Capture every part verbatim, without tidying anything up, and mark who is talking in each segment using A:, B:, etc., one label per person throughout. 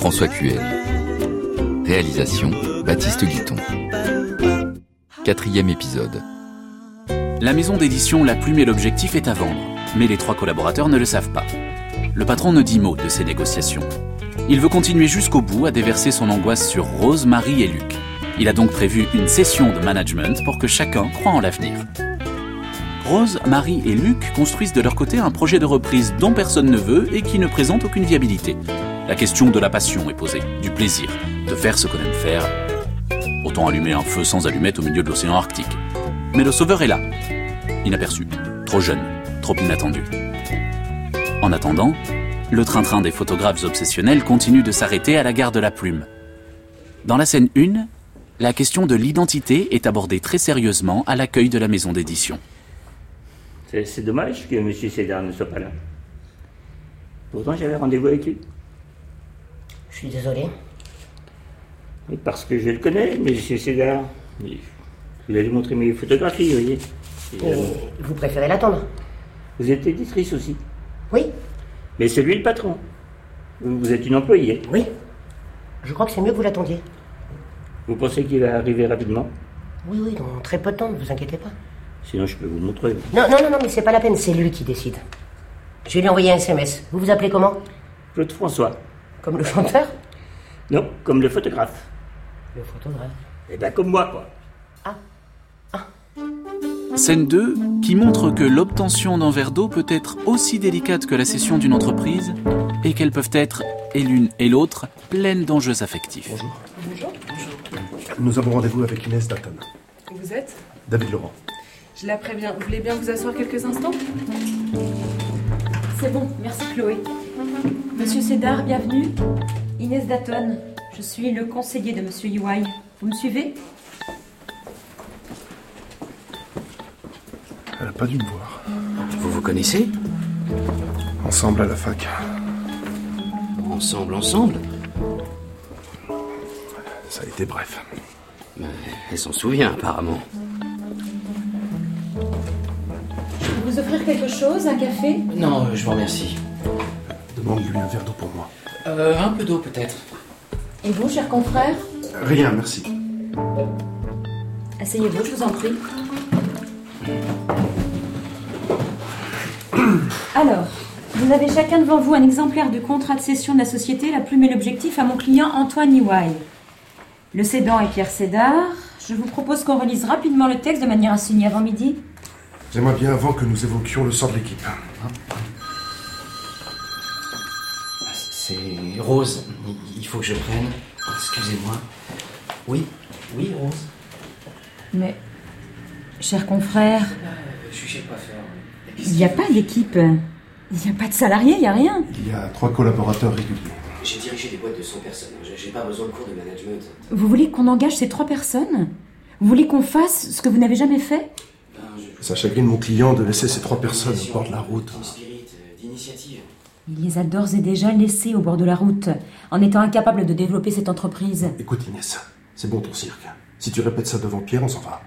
A: François Cuel. Réalisation, Baptiste Guiton. Quatrième épisode.
B: La maison d'édition La Plume et l'Objectif est à vendre, mais les trois collaborateurs ne le savent pas. Le patron ne dit mot de ces négociations. Il veut continuer jusqu'au bout à déverser son angoisse sur Rose, Marie et Luc. Il a donc prévu une session de management pour que chacun croie en l'avenir. Rose, Marie et Luc construisent de leur côté un projet de reprise dont personne ne veut et qui ne présente aucune viabilité. La question de la passion est posée, du plaisir, de faire ce qu'on aime faire. Autant allumer un feu sans allumette au milieu de l'océan Arctique. Mais le sauveur est là, inaperçu, trop jeune, trop inattendu. En attendant, le train-train des photographes obsessionnels continue de s'arrêter à la gare de La Plume. Dans la scène un, la question de l'identité est abordée très sérieusement à l'accueil de la maison d'édition.
C: C'est, c'est dommage que M. Sédar ne soit pas là. Pourtant, j'avais rendez-vous avec lui.
D: Je suis désolé.
C: Oui, parce que je le connais, M. Sédar. Il a lui montrer mes photographies, vous voyez.
D: Et euh, vous préférez l'attendre?
C: Vous êtes éditrice aussi.
D: Oui.
C: Mais c'est lui le patron. Vous êtes une employée.
D: Oui. Je crois que c'est mieux que vous l'attendiez.
C: Vous pensez qu'il va arriver rapidement?
D: Oui, oui, dans très peu de temps, ne vous inquiétez pas.
C: Sinon, je peux vous montrer.
D: Non, non, non, non, mais c'est pas la peine, c'est lui qui décide. Je vais lui envoyer un S M S. Vous vous appelez comment?
C: Claude François.
D: Comme le chanteur?
C: Non, comme le photographe.
D: Le photographe?
C: Eh ben, comme moi, quoi.
D: Ah. Ah.
B: Scène deux, qui montre que l'obtention d'un verre d'eau peut être aussi délicate que la cession d'une entreprise et qu'elles peuvent être, et l'une et l'autre, pleines d'enjeux affectifs.
E: Bonjour.
F: Bonjour.
E: Nous avons rendez-vous avec Inès Datton.
F: Vous êtes?
E: David Laurent.
F: Je la préviens. Vous voulez bien vous asseoir quelques instants?
G: C'est bon, merci Chloé. Monsieur Sédar, bienvenue. Inès Datton, je suis le conseiller de Monsieur Yuai. Vous me suivez?
E: Elle n'a pas dû me voir.
H: Vous vous connaissez?
E: Ensemble à la fac.
H: Ensemble, ensemble?
E: Ça a été bref.
H: Mais elle s'en souvient apparemment.
G: Je peux vous offrir quelque chose, un café?
H: Non, euh, je vous remercie.
E: Demande-lui un verre d'eau pour moi.
H: Euh, un peu d'eau peut-être.
G: Et vous, cher confrère?
E: Rien, merci.
G: Asseyez-vous, je vous en prie. Alors, vous avez chacun devant vous un exemplaire du contrat de cession de la société La Plume et l'Objectif à mon client Antoine Yuai. Le cédant est Pierre Sédar. Je vous propose qu'on relise rapidement le texte de manière à signer avant midi.
E: J'aimerais bien avant que nous évoquions le sort de l'équipe.
H: C'est Rose. Il faut que je prenne. Excusez-moi. Oui, oui, Rose.
G: Mais, cher confrère,
H: Je suis chez le coiffeur.
G: il n'y a pas d'équipe. Il n'y a pas de salariés, il n'y a rien.
E: Il y a trois collaborateurs réguliers.
H: J'ai dirigé des boîtes de cent personnes. J'ai pas besoin de cours de management.
G: Vous voulez qu'on engage ces trois personnes? Vous voulez qu'on fasse ce que vous n'avez jamais fait?
H: Ben, je...
E: Ça chagrine mon client de laisser ces trois personnes au bord de la route.
H: Une spirit d'initiative.
G: Il les a d'ores et déjà laissés au bord de la route, en étant incapable de développer cette entreprise.
E: Écoute Inès, c'est bon ton cirque. Si tu répètes ça devant Pierre, on s'en va.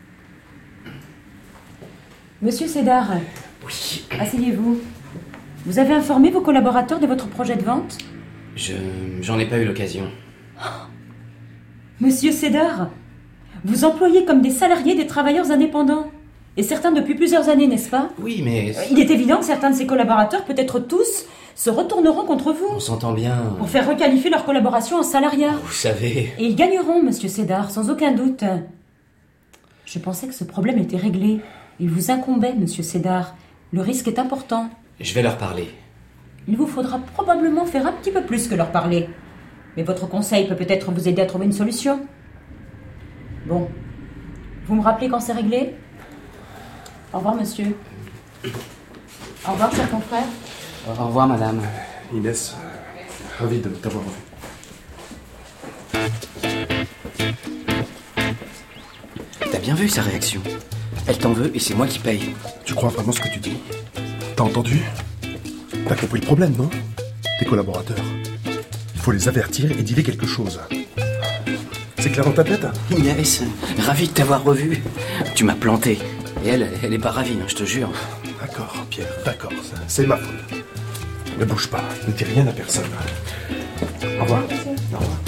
G: Monsieur Sédar,
H: Oui.
G: asseyez-vous. Vous avez informé vos collaborateurs de votre projet de vente?
H: Je... J'en ai pas eu l'occasion.
G: Monsieur Sédar, vous employez comme des salariés des travailleurs indépendants. Et certains depuis plusieurs années, n'est-ce pas?
H: Oui, mais...
G: Il est évident que certains de ces collaborateurs, peut-être tous, se retourneront contre vous.
H: On s'entend bien.
G: Pour faire requalifier leur collaboration en salariat.
H: Vous savez...
G: Et ils gagneront, monsieur Sédar, sans aucun doute. Je pensais que ce problème était réglé. Il vous incombait, monsieur Sédar. Le risque est important.
H: Je vais leur parler.
G: Il vous faudra probablement faire un petit peu plus que leur parler. Mais votre conseil peut peut-être vous aider à trouver une solution. Bon. Vous me rappelez quand c'est réglé? Au revoir, monsieur. Au revoir, cher confrère.
H: Au revoir, madame.
E: Inès, euh, ravi de t'avoir revu.
H: T'as bien vu sa réaction? Elle t'en veut et c'est moi qui paye.
E: Tu crois vraiment ce que tu dis? T'as entendu? T'as compris le problème, non? Tes collaborateurs. Il faut les avertir et dire quelque chose. C'est clair dans ta tête?
H: Inès, ravi de t'avoir revu. Tu m'as planté. Et elle, elle est pas ravie, hein, je te jure.
E: D'accord, Pierre, d'accord, c'est ma faute. Ne bouge pas, ne dis rien à personne. Au revoir.
H: Au revoir.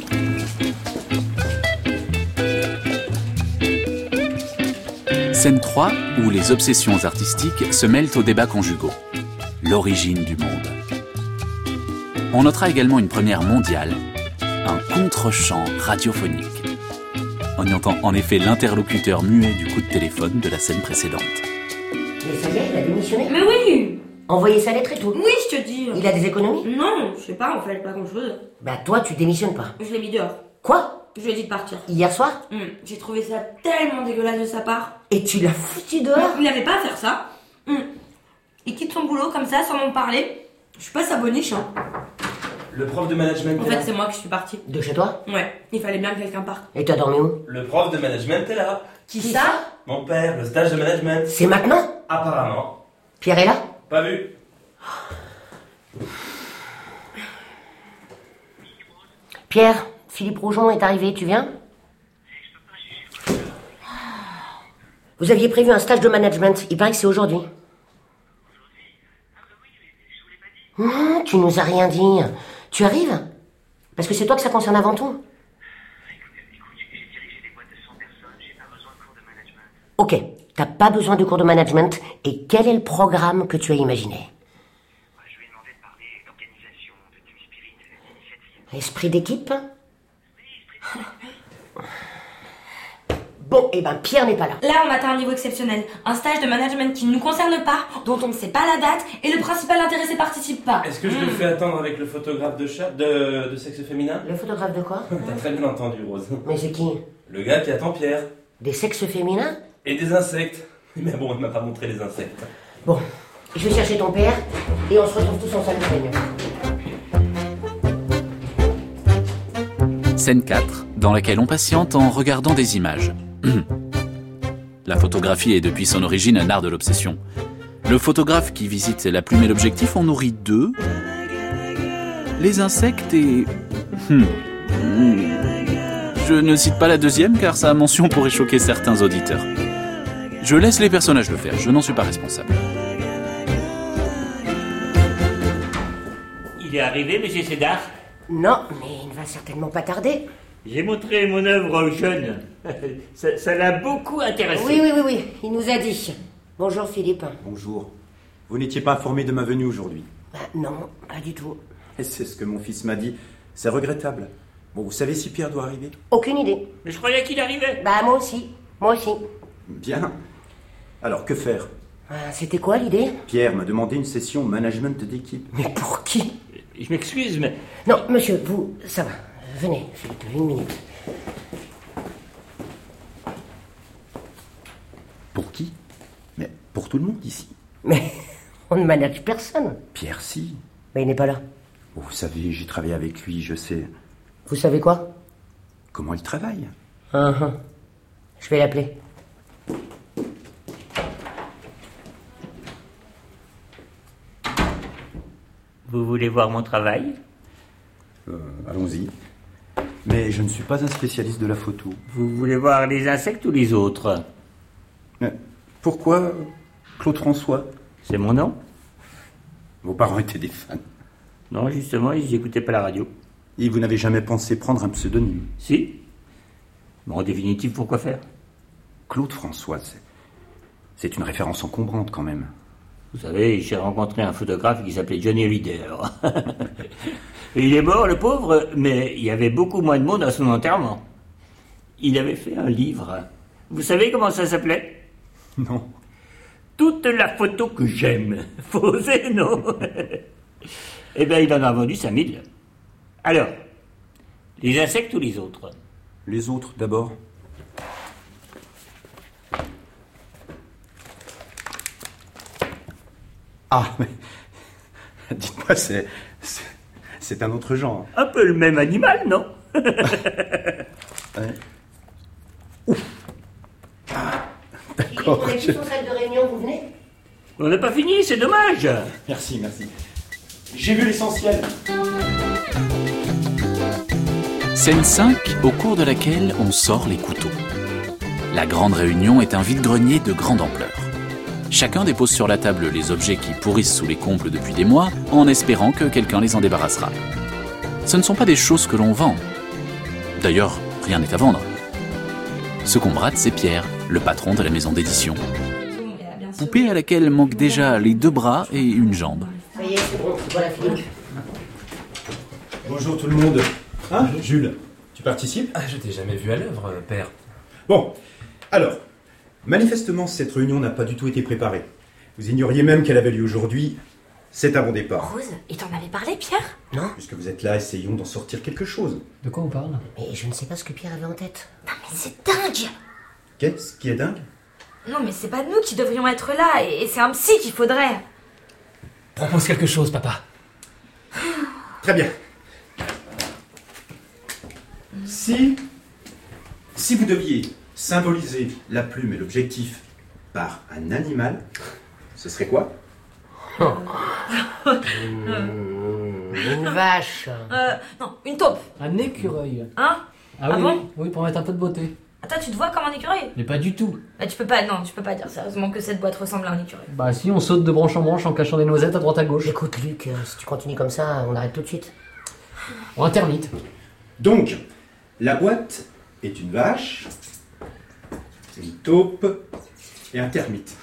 B: Scène trois, où les obsessions artistiques se mêlent aux débats conjugaux. L'origine du monde. On notera également une première mondiale, un contre-champ radiophonique. On y entend en effet l'interlocuteur muet du coup de téléphone de la scène précédente.
D: Mais ça y est, il a démissionné.
I: Mais oui.
D: Envoyer sa lettre et tout.
I: Oui, je te dis.
D: Il a des économies?
I: Non, je sais pas, en fait, pas grand chose.
D: Bah toi, tu démissionnes pas.
I: Je l'ai mis dehors.
D: Quoi?
I: Je lui ai dit de partir.
D: Hier soir?
I: Hum, J'ai trouvé ça tellement dégueulasse de sa part.
D: Et tu l'as foutu dehors?
I: Il n'avait pas à faire ça. Hum. Il quitte son boulot comme ça, sans m'en parler. Je suis pas sa boniche, hein.
J: Le prof de management
I: En
J: est
I: fait,
J: là.
I: c'est moi que je suis partie.
D: De chez toi?
I: Ouais, il fallait bien que quelqu'un parte.
D: Et t'as dormi où?
J: Le prof de management est là.
I: Qui ça?
J: Mon père, le stage de management.
D: C'est maintenant?
J: Apparemment.
D: Pierre est là?
J: Pas vu.
D: Pierre, Philippe Rougeon est arrivé, tu viens? Vous aviez prévu un stage de management, il paraît que c'est aujourd'hui. Non, tu nous as rien dit. Tu arrives? Parce que c'est toi que ça concerne avant tout. Ok, t'as pas besoin de cours de management. Et quel est le programme que tu as imaginé?
K: Je lui ai demandé de parler d'organisation, de team spirit, d'initiative.
D: Esprit d'équipe? Bon, eh ben Pierre n'est pas là.
I: Là, on atteint un niveau exceptionnel. Un stage de management qui ne nous concerne pas, dont on ne sait pas la date, et le principal intéressé participe pas.
J: Est-ce que je le fais attendre avec le photographe de chat de, de sexe féminin?
D: Le photographe de quoi?
J: T'as très bien entendu, Rose.
D: Mais c'est qui?
J: Le gars qui attend Pierre.
D: Des sexes féminins?
J: Et des insectes. Mais bon, il m'a pas montré les insectes.
D: Bon, je vais chercher ton père, et on se retrouve tous en salle de réunion.
B: Scène quatre, dans laquelle on patiente en regardant des images. La photographie est depuis son origine un art de l'obsession. Le photographe qui visite la plume et l'objectif en nourrit deux. Les insectes et... Hmm. Je ne cite pas la deuxième car sa mention pourrait choquer certains auditeurs. Je laisse les personnages le faire, je n'en suis pas responsable.
C: Il est arrivé, monsieur Sédar?
D: Non, mais il ne va certainement pas tarder.
C: J'ai montré mon œuvre aux jeunes. Ça, ça l'a beaucoup intéressé.
D: Oui, oui, oui, oui, il nous a dit. Bonjour Philippe.
L: Bonjour. Vous n'étiez pas informé de ma venue aujourd'hui?
D: Bah, non, pas du tout.
L: Et c'est ce que mon fils m'a dit. C'est regrettable. Bon, vous savez si Pierre doit arriver?
D: Aucune idée.
C: Mais je croyais qu'il arrivait.
D: Bah, moi aussi. Moi aussi.
L: Bien. Alors, que faire?
D: Ah, c'était quoi l'idée?
L: Pierre m'a demandé une session management d'équipe.
D: Mais pour qui?
C: Je m'excuse, mais...
D: Non, monsieur, vous, ça va. Venez, Philippe, une minute.
L: Pour qui? Mais pour tout le monde ici.
D: Mais on ne manage personne.
L: Pierre, si.
D: Mais il n'est pas là.
L: Oh, vous savez, j'ai travaillé avec lui, je sais.
D: Vous savez quoi?
L: Comment il travaille?
D: uh -huh. Je vais l'appeler.
C: Vous voulez voir mon travail?
L: euh, Allons-y. Mais je ne suis pas un spécialiste de la photo.
C: Vous voulez voir les insectes ou les autres?
L: Mais pourquoi Claude François?
C: C'est mon nom.
L: Vos parents étaient des fans.
C: Non, justement, ils n'écoutaient pas la radio.
L: Et vous n'avez jamais pensé prendre un pseudonyme?
C: Si. Mais en définitive, pourquoi faire?
L: Claude François, c'est... c'est une référence encombrante quand même.
C: Vous savez, j'ai rencontré un photographe qui s'appelait Johnny Reader. Il est mort, le pauvre, mais il y avait beaucoup moins de monde à son enterrement. Il avait fait un livre. Vous savez comment ça s'appelait?
L: Non.
C: Toute la photo que j'aime. Faut oser, non? Eh bien, il en a vendu cinq mille. Alors, les insectes ou les autres?
L: Les autres, d'abord. Ah, mais... dites-moi, c'est... c'est... c'est un autre genre.
C: Un peu le même animal, non?
L: Ouais. Ouf. Ah, d'accord.
D: On est tous en salle de réunion, vous venez?
C: On n'a pas fini, c'est dommage.
L: Merci, merci. J'ai vu l'essentiel.
B: Scène cinq, au cours de laquelle on sort les couteaux. La grande réunion est un vide-grenier de grande ampleur. Chacun dépose sur la table les objets qui pourrissent sous les combles depuis des mois, en espérant que quelqu'un les en débarrassera. Ce ne sont pas des choses que l'on vend. D'ailleurs, rien n'est à vendre. Ce qu'on brade, c'est Pierre, le patron de la maison d'édition. Poupée à laquelle manquent déjà les deux bras et une jambe.
D: Ça y est, c'est bon, voilà Philippe.
L: Bonjour tout le monde. Hein, Jules, tu participes?
M: Ah, je t'ai jamais vu à l'œuvre, père.
L: Bon, alors, manifestement, cette réunion n'a pas du tout été préparée. Vous ignoriez même qu'elle avait lieu aujourd'hui. C'est un bon départ.
I: Rose, il t'en avait parlé, Pierre?
D: Non.
L: Puisque vous êtes là, essayons d'en sortir quelque chose.
M: De quoi on parle?
D: Mais je ne sais pas ce que Pierre avait en tête.
I: Non mais c'est dingue!
L: Qu'est-ce qui est dingue?
I: Non mais c'est pas nous qui devrions être là, et c'est un psy qu'il faudrait.
M: Propose quelque chose, papa.
L: Très bien. Si... Si vous deviez symboliser la plume et l'objectif par un animal, ce serait quoi?
D: Une vache.
I: Euh, non, une taupe.
M: Un écureuil.
I: Hein?
M: Ah,
I: Ah
M: oui,
I: bon
M: oui, oui, pour mettre un peu de beauté.
I: Attends, tu te vois comme un écureuil?
M: Mais pas du tout.
I: Bah tu peux pas, non, tu peux pas dire sérieusement que cette boîte ressemble à un écureuil.
M: Bah si, on saute de branche en branche en cachant des noisettes à droite à gauche.
D: Écoute Luc, euh, si tu continues comme ça, on arrête tout de suite.
M: Ou un termite.
L: Donc, la boîte est une vache, une taupe et un termite.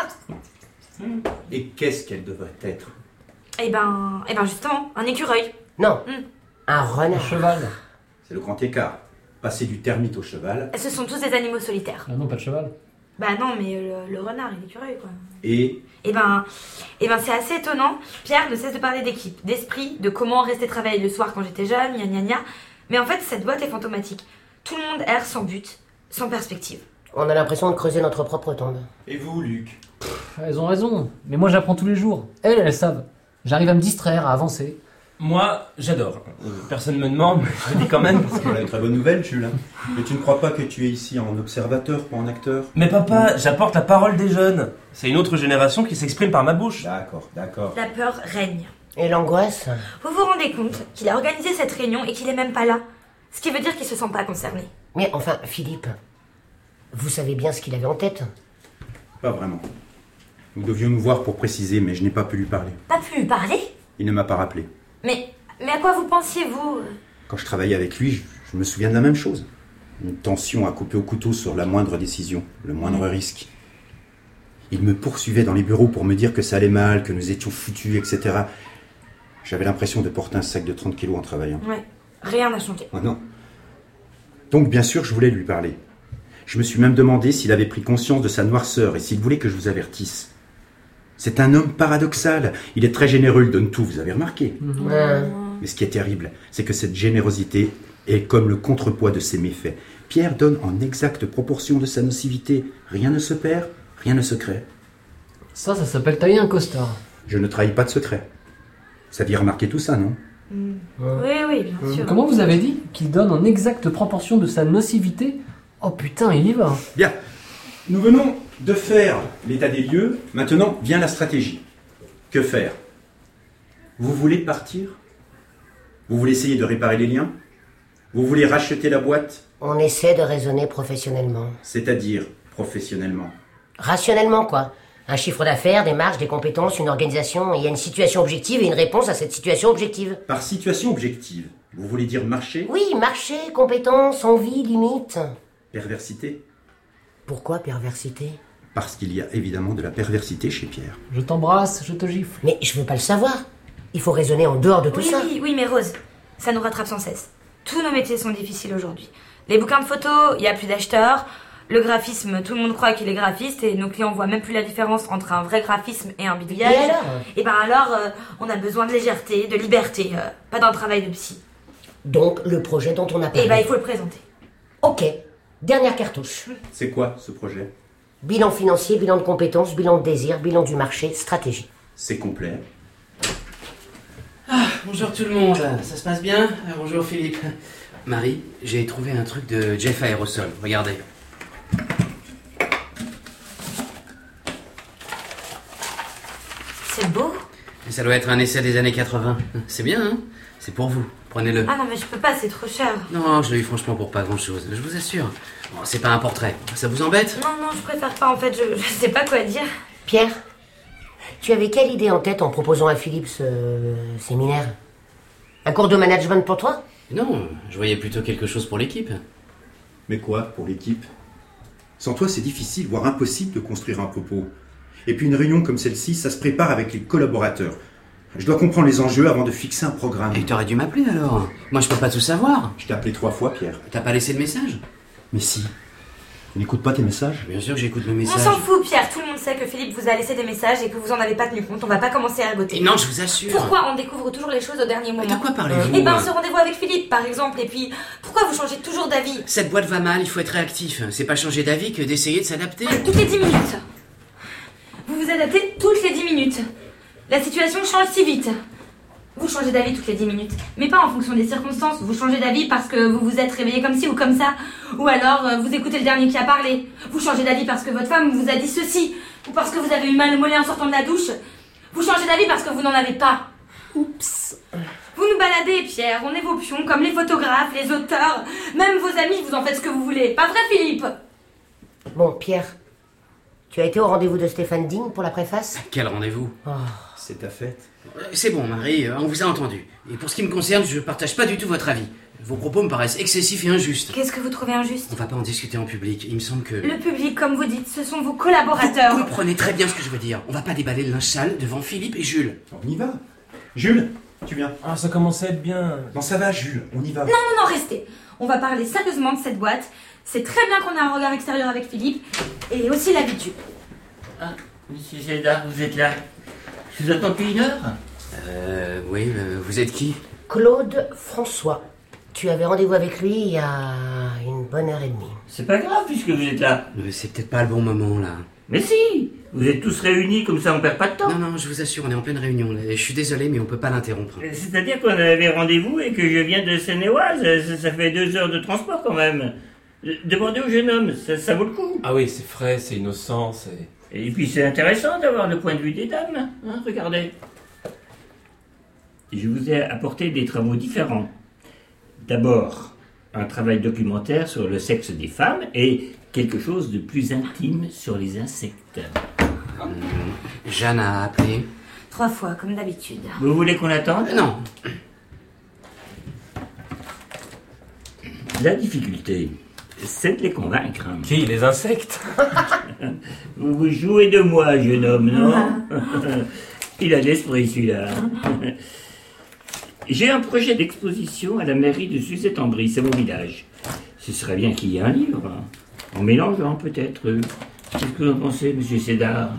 L: Et qu'est-ce qu'elle devrait être?
I: Eh ben, eh ben justement, un écureuil.
D: Non,
I: Hmm.
D: un renard.
M: Un cheval.
L: C'est le grand écart. Passer du termite au cheval.
I: Ce sont tous des animaux solitaires.
M: Ah non, pas de cheval.
I: Bah non, mais le, le renard et l'écureuil, quoi.
L: Et
I: Eh ben, eh ben c'est assez étonnant. Pierre ne cesse de parler d'équipe, d'esprit, de comment rester travailler le soir quand j'étais jeune, gna gna gna. Mais en fait, cette boîte est fantomatique. Tout le monde erre sans but, sans perspective.
D: On a l'impression de creuser notre propre tombe.
L: Et vous, Luc?
M: Elles ont raison. Mais moi, j'apprends tous les jours. Elles, elles savent. J'arrive à me distraire, à avancer.
J: Moi, j'adore. Euh, personne me demande, mais je le dis quand même. Parce que...
L: Voilà une très bonne nouvelle, Jules. Mais tu ne crois pas que tu es ici en observateur, pas en acteur?
J: Mais papa, j'apporte la parole des jeunes. C'est une autre génération qui s'exprime par ma bouche.
L: D'accord, d'accord.
I: La peur règne.
D: Et l'angoisse?
I: Vous vous rendez compte qu'il a organisé cette réunion et qu'il est même pas là? Ce qui veut dire qu'il se sent pas concerné.
D: Mais enfin, Philippe, vous savez bien ce qu'il avait en tête?
L: Pas vraiment. Nous devions nous voir pour préciser, mais je n'ai pas pu lui parler.
I: Pas pu lui parler?
L: Il ne m'a pas rappelé.
I: Mais, mais à quoi vous pensiez, vous?
L: Quand je travaillais avec lui, je, je me souviens de la même chose. Une tension à couper au couteau sur la moindre décision, le moindre risque. Il me poursuivait dans les bureaux pour me dire que ça allait mal, que nous étions foutus, et cetera. J'avais l'impression de porter un sac de trente kilos en travaillant.
I: Ouais, rien n'a changé.
L: Ah non. Donc bien sûr, je voulais lui parler. Je me suis même demandé s'il avait pris conscience de sa noirceur et s'il voulait que je vous avertisse. C'est un homme paradoxal. Il est très généreux, il donne tout, vous avez remarqué.
D: Mmh. Ouais.
L: Mais ce qui est terrible, c'est que cette générosité est comme le contrepoids de ses méfaits. Pierre donne en exacte proportion de sa nocivité. Rien ne se perd, rien ne se crée.
M: Ça, ça s'appelle tailler un costard.
L: Je ne trahis pas de secret. Vous aviez remarqué tout ça, non?
I: Mm. Oui, oui, bien sûr.
M: Comment vous avez dit qu'il donne en exacte proportion de sa nocivité? Oh putain, il y va.
L: Bien. Nous venons de faire l'état des lieux. Maintenant vient la stratégie. Que faire? Vous voulez partir? Vous voulez essayer de réparer les liens? Vous voulez racheter la boîte?
D: On essaie de raisonner professionnellement.
L: C'est-à-dire professionnellement?
D: Rationnellement, quoi. Un chiffre d'affaires, des marges, des compétences, une organisation, et il y a une situation objective et une réponse à cette situation objective.
L: Par situation objective, vous voulez dire marché?
D: Oui, marché, compétences, envie, limite.
L: Perversité?
D: Pourquoi perversité?
L: Parce qu'il y a évidemment de la perversité chez Pierre.
M: Je t'embrasse, je te gifle.
D: Mais je veux pas le savoir. Il faut raisonner en dehors de tout
I: oui,
D: ça.
I: Oui, oui, mais Rose, ça nous rattrape sans cesse. Tous nos métiers sont difficiles aujourd'hui. Les bouquins de photos, il n'y a plus d'acheteurs. Le graphisme, tout le monde croit qu'il est graphiste et nos clients voient même plus la différence entre un vrai graphisme et un bidouillage.
D: Et alors
I: Et ben alors, euh, on a besoin de légèreté, de liberté, euh, pas d'un travail de psy.
D: Donc, le projet dont on a parlé.
I: Et ben il faut le présenter.
D: Ok, dernière cartouche.
L: C'est quoi ce projet?
D: Bilan financier, bilan de compétences, bilan de désir, bilan du marché, stratégie.
L: C'est complet.
H: Ah, bonjour tout le monde, ça se passe bien? Ah, bonjour Philippe. Marie, j'ai trouvé un truc de Jeff Aérosol, regardez.
I: C'est beau.
H: Ça doit être un essai des années quatre-vingts. C'est bien, hein? C'est pour vous, prenez-le.
I: Ah non mais je peux pas, c'est trop cher.
H: Non, je l'ai eu franchement pour pas grand-chose, je vous assure. Bon, c'est pas un portrait, ça vous embête?
I: Non, non, je préfère pas, en fait, je, je sais pas quoi dire.
D: Pierre, tu avais quelle idée en tête en proposant à Philippe ce séminaire? Un cours de management pour toi?
H: Non, je voyais plutôt quelque chose pour l'équipe.
L: Mais quoi, pour l'équipe? Sans toi, c'est difficile, voire impossible de construire un propos. Et puis une réunion comme celle-ci, ça se prépare avec les collaborateurs. Je dois comprendre les enjeux avant de fixer un programme.
H: Et t'aurais dû m'appeler alors. Moi, je peux pas tout savoir.
L: Je t'ai appelé trois fois, Pierre.
H: T'as pas laissé de message?
L: Mais si. Tu n'écoutes pas tes messages?
H: Bien sûr que j'écoute le message.
I: On s'en fout, Pierre. Tout le monde sait que Philippe vous a laissé des messages et que vous en avez pas tenu compte. On va pas commencer à ragoter.
H: Et non, je vous assure.
I: Pourquoi on découvre toujours les choses au dernier moment?
H: De quoi parlez-vous?
I: Eh ben, ce rendez-vous avec Philippe, par exemple. Et puis, pourquoi vous changez toujours d'avis?
H: Cette boîte va mal, il faut être réactif. C'est pas changer d'avis que d'essayer de s'adapter.
I: Toutes les dix minutes. Vous vous adaptez toutes les dix minutes. La situation change si vite. Vous changez d'avis toutes les dix minutes. Mais pas en fonction des circonstances. Vous changez d'avis parce que vous vous êtes réveillé comme ci ou comme ça. Ou alors, euh, vous écoutez le dernier qui a parlé. Vous changez d'avis parce que votre femme vous a dit ceci. Ou parce que vous avez eu mal au mollet en sortant de la douche. Vous changez d'avis parce que vous n'en avez pas.
D: Oups.
I: Vous nous baladez, Pierre. On est vos pions, comme les photographes, les auteurs. Même vos amis, vous en faites ce que vous voulez. Pas vrai, Philippe?
D: Bon, Pierre, tu as été au rendez-vous de Stéphane Digne pour la préface?
H: Quel rendez-vous?
D: Oh.
L: C'est ta fête.
H: C'est bon, Marie, on vous a entendu. Et pour ce qui me concerne, je partage pas du tout votre avis. Vos propos me paraissent excessifs et injustes.
I: Qu'est-ce que vous trouvez injuste?
H: On va pas en discuter en public. Il me semble que...
I: Le public, comme vous dites, ce sont vos collaborateurs.
H: Vous comprenez très bien ce que je veux dire. On va pas déballer le linge sale devant Philippe et Jules.
L: On y va. Jules, tu viens.
J: Ah, ça commençait à être bien.
L: Non, ça va, Jules, on y va.
I: Non, non, non, restez. On va parler sérieusement de cette boîte. C'est très bien qu'on ait un regard extérieur avec Philippe. Et aussi l'habitude.
C: Ah, monsieur Cédar, vous êtes là. Je vous attends depuis une heure.
H: Euh, oui, euh, vous êtes qui?
D: Claude François. Tu avais rendez-vous avec lui il y a une bonne heure et demie.
C: C'est pas grave puisque vous êtes là.
H: Mais c'est peut-être pas le bon moment, là.
C: Mais si, vous êtes tous réunis, comme ça on perd pas de temps.
H: Non, non, je vous assure, on est en pleine réunion. Là. Je suis désolé, mais on peut pas l'interrompre.
C: C'est-à-dire qu'on avait rendez-vous et que je viens de Seine-et-Oise. Ça, ça fait deux heures de transport quand même. Demandez au jeune homme, ça, ça vaut le coup.
J: Ah oui, c'est frais, c'est innocent, c'est...
C: Et puis c'est intéressant d'avoir le point de vue des dames. Hein, regardez. Je vous ai apporté des travaux différents. D'abord, un travail documentaire sur le sexe des femmes et quelque chose de plus intime sur les insectes.
H: Hum, Jeanne a appelé.
I: Trois fois, comme d'habitude.
C: Vous voulez qu'on attende?
H: Non.
C: La difficulté, c'est de les convaincre.
J: Qui? Les insectes?
C: Vous vous jouez de moi, jeune homme, non? Il a l'esprit, celui-là. J'ai un projet d'exposition à la mairie de Suzette-en-Brie, c'est mon village. Ce serait bien qu'il y ait un livre, en mélangeant peut-être. Qu'est-ce que vous en pensez, monsieur Cédar?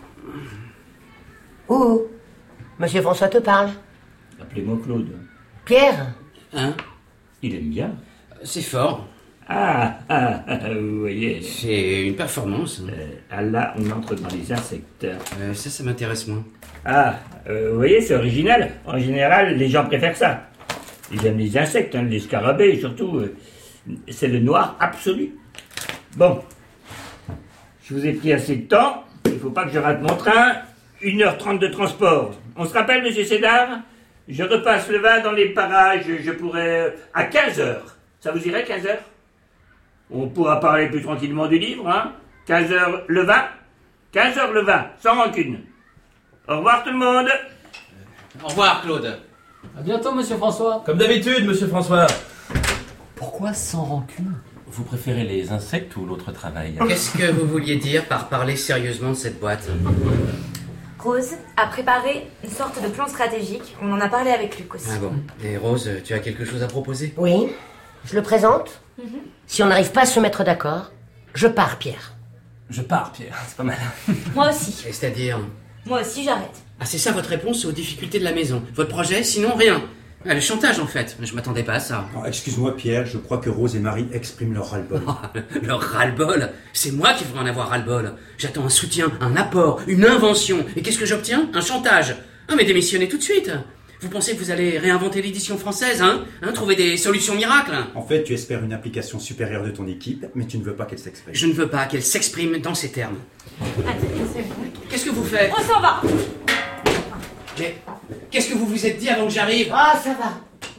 D: Oh, monsieur François te parle.
C: Appelez-moi Claude.
D: Pierre?
H: Hein?
C: Il aime bien.
H: C'est fort.
C: Ah, ah, ah, vous voyez.
H: C'est une performance.
C: Euh, ah là, on entre dans les insectes.
H: Euh, ça, ça m'intéresse moins.
C: Ah, euh, vous voyez, c'est original. En général, les gens préfèrent ça. Ils aiment les insectes, hein, les scarabées surtout. Euh, c'est le noir absolu. Bon, je vous ai pris assez de temps. Il ne faut pas que je rate mon train. une heure trente de transport. On se rappelle, monsieur Cédar? Je repasse le vin dans les parages. Je pourrais... à quinze heures. Ça vous irait, quinze heures? On pourra parler plus tranquillement du livre, hein? quinze heures le vin? quinze heures le vin, sans rancune. Au revoir tout le monde.
H: Au revoir, Claude.
M: À bientôt, monsieur François.
J: Comme d'habitude, monsieur François.
M: Pourquoi sans rancune?
J: Vous préférez les insectes ou l'autre travail?
H: Qu'est-ce que vous vouliez dire par parler sérieusement de cette boîte?
I: Rose a préparé une sorte de plan stratégique. On en a parlé avec Luc aussi.
H: Ah bon. Et Rose, tu as quelque chose à proposer?
D: Oui. Je le présente.
I: Mhm.
D: Si on n'arrive pas à se mettre d'accord, je pars, Pierre.
J: Je pars, Pierre, c'est pas mal.
I: Moi aussi.
H: Et c'est-à-dire?
I: Moi aussi, j'arrête.
H: Ah, c'est ça votre réponse aux difficultés de la maison? Votre projet, sinon rien? Ah, le chantage, en fait. Je m'attendais pas à ça.
L: Non, excuse-moi, Pierre, je crois que Rose et Marie expriment leur ras-le-bol.
H: Leur ras-le-bol? C'est moi qui devrais en avoir ras-le-bol. J'attends un soutien, un apport, une invention. Et qu'est-ce que j'obtiens? Un chantage. Ah, mais démissionnez tout de suite. Vous pensez que vous allez réinventer l'édition française, hein, hein Trouver des solutions miracles?
L: En fait, tu espères une implication supérieure de ton équipe, mais tu ne veux pas qu'elle s'exprime.
H: Je ne veux pas qu'elle s'exprime dans ces termes. Qu'est-ce que vous faites?
I: On s'en va.
H: Mais qu'est-ce que vous vous êtes dit avant que j'arrive?
D: Ah, ça va.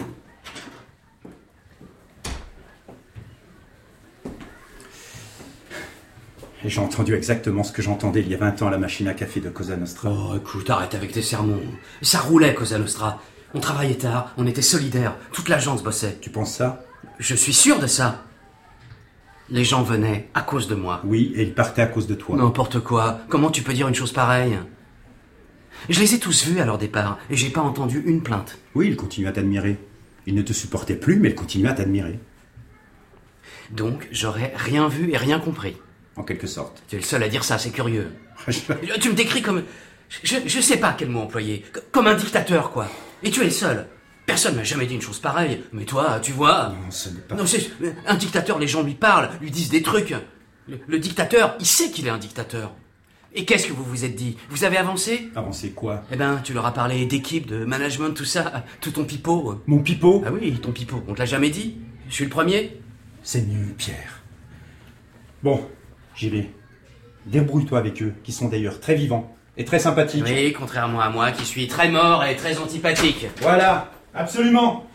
L: Et j'ai entendu exactement ce que j'entendais il y a vingt ans à la machine à café de Cosa Nostra.
H: Oh, écoute, arrête avec tes sermons. Ça roulait, Cosa Nostra. On travaillait tard, on était solidaires, toute l'agence bossait.
L: Tu penses ça?
H: Je suis sûr de ça. Les gens venaient à cause de moi.
L: Oui, et ils partaient à cause de toi.
H: N'importe quoi. Comment tu peux dire une chose pareille? Je les ai tous vus à leur départ, et j'ai pas entendu une plainte.
L: Oui, ils continuent à t'admirer. Ils ne te supportaient plus, mais ils continuent à t'admirer.
H: Donc, j'aurais rien vu et rien compris.
L: En quelque sorte.
H: Tu es le seul à dire ça, c'est curieux. Tu me décris comme... Je, je sais pas quel mot employer. Comme un dictateur, quoi. Et tu es le seul. Personne m'a jamais dit une chose pareille. Mais toi, tu vois...
L: Non, ce n'est pas...
H: Non, c'est... Un dictateur, les gens lui parlent, lui disent des trucs. Le, le dictateur, il sait qu'il est un dictateur. Et qu'est-ce que vous vous êtes dit? Vous avez avancé?
L: Avancé quoi?
H: Eh ben, tu leur as parlé d'équipe, de management, tout ça. Tout ton pipeau.
L: Mon pipeau?
H: Ah oui, ton pipeau. On te l'a jamais dit? Je suis le premier?
L: C'est nul, Pierre. Bon, j'y vais. Débrouille-toi avec eux, qui sont d'ailleurs très vivants et très sympathiques.
H: Oui, contrairement à moi, qui suis très mort et très antipathique.
L: Voilà, absolument.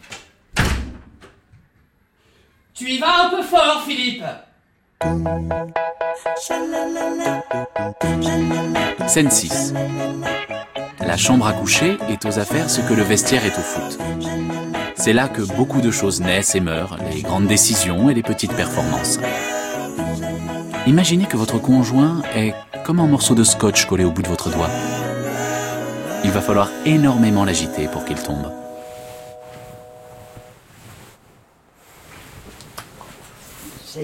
H: Tu y vas un peu fort, Philippe.
B: Scène six. La chambre à coucher est aux affaires ce que le vestiaire est au foot. C'est là que beaucoup de choses naissent et meurent, les grandes décisions et les petites performances. Imaginez que votre conjoint est comme un morceau de scotch collé au bout de votre doigt. Il va falloir énormément l'agiter pour qu'il tombe.
N: C'est...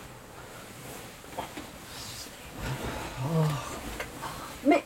N: Mais...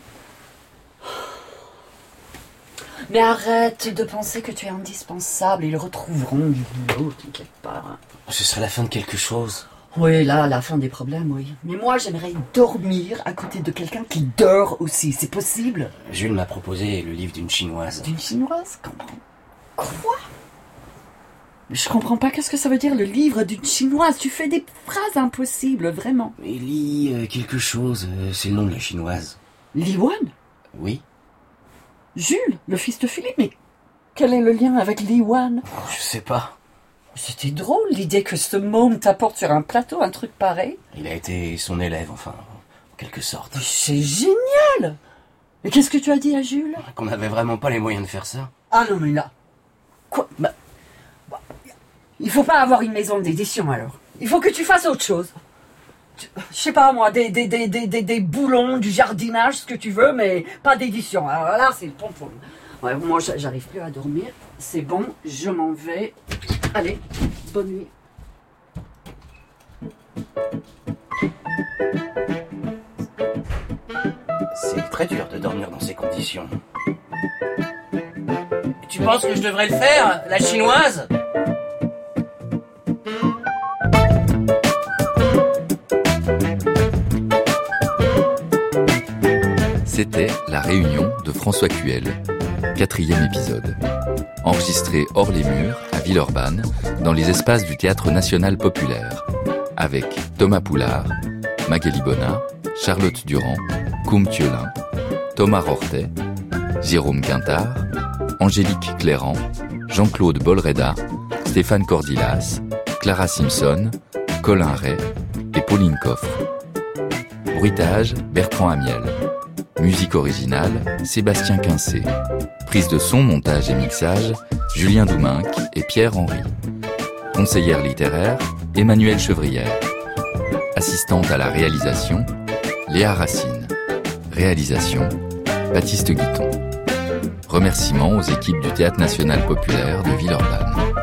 N: Mais arrête de penser que tu es indispensable. Ils retrouveront du boulot, t'inquiète pas.
O: Ce serait la fin de quelque chose.
N: Oui, là, la fin des problèmes, oui. Mais moi, j'aimerais dormir à côté de quelqu'un qui dort aussi. C'est possible?
O: Jules m'a proposé le livre d'une Chinoise.
N: D'une Chinoise? Quoi? Je comprends pas qu'est-ce que ça veut dire, le livre d'une Chinoise. Tu fais des phrases impossibles, vraiment.
O: Il lit euh, quelque chose. Euh, c'est le nom de la Chinoise.
N: Li Wan?
O: Oui.
N: Jules, le fils de Philippe, mais quel est le lien avec Li Wan?
O: Je sais pas.
N: C'était drôle, l'idée que ce môme t'apporte sur un plateau un truc pareil.
O: Il a été son élève, enfin, en quelque sorte.
N: C'est génial! Et qu'est-ce que tu as dit à Jules?
O: Qu'on n'avait vraiment pas les moyens de faire ça.
N: Ah non, mais là... Quoi? Bah... bah il faut pas avoir une maison d'édition, alors. Il faut que tu fasses autre chose. Je sais pas, moi, des, des, des, des, des, des boulons, du jardinage, ce que tu veux, mais pas d'édition. Alors là, c'est le pompon. Ouais, moi, j'arrive plus à dormir. C'est bon, je m'en vais. Allez, bonne nuit.
O: C'est très dur de dormir dans ces conditions.
H: Et tu penses que je devrais le faire, la Chinoise?
A: C'était La Réunion de François Cuel, quatrième épisode. Enregistré hors les murs, à Villeurbanne, dans les espaces du Théâtre National Populaire, avec Thomas Poulard, Magali Bonnat, Charlotte Durand, Koum Thiolin, Thomas Rortet, Jérôme Quintard, Angélique Clérand, Jean-Claude Bolreda, Stéphane Cordilas, Clara Simpson, Colin Ray et Pauline Coffre. Bruitage, Bertrand Amiel. Musique originale, Sébastien Quincé. Prise de son, montage et mixage, Julien Douminc et Pierre Henry. Conseillère littéraire, Emmanuelle Chevrière. Assistante à la réalisation, Léa Racine. Réalisation, Baptiste Guiton. Remerciements aux équipes du Théâtre National Populaire de Villeurbanne.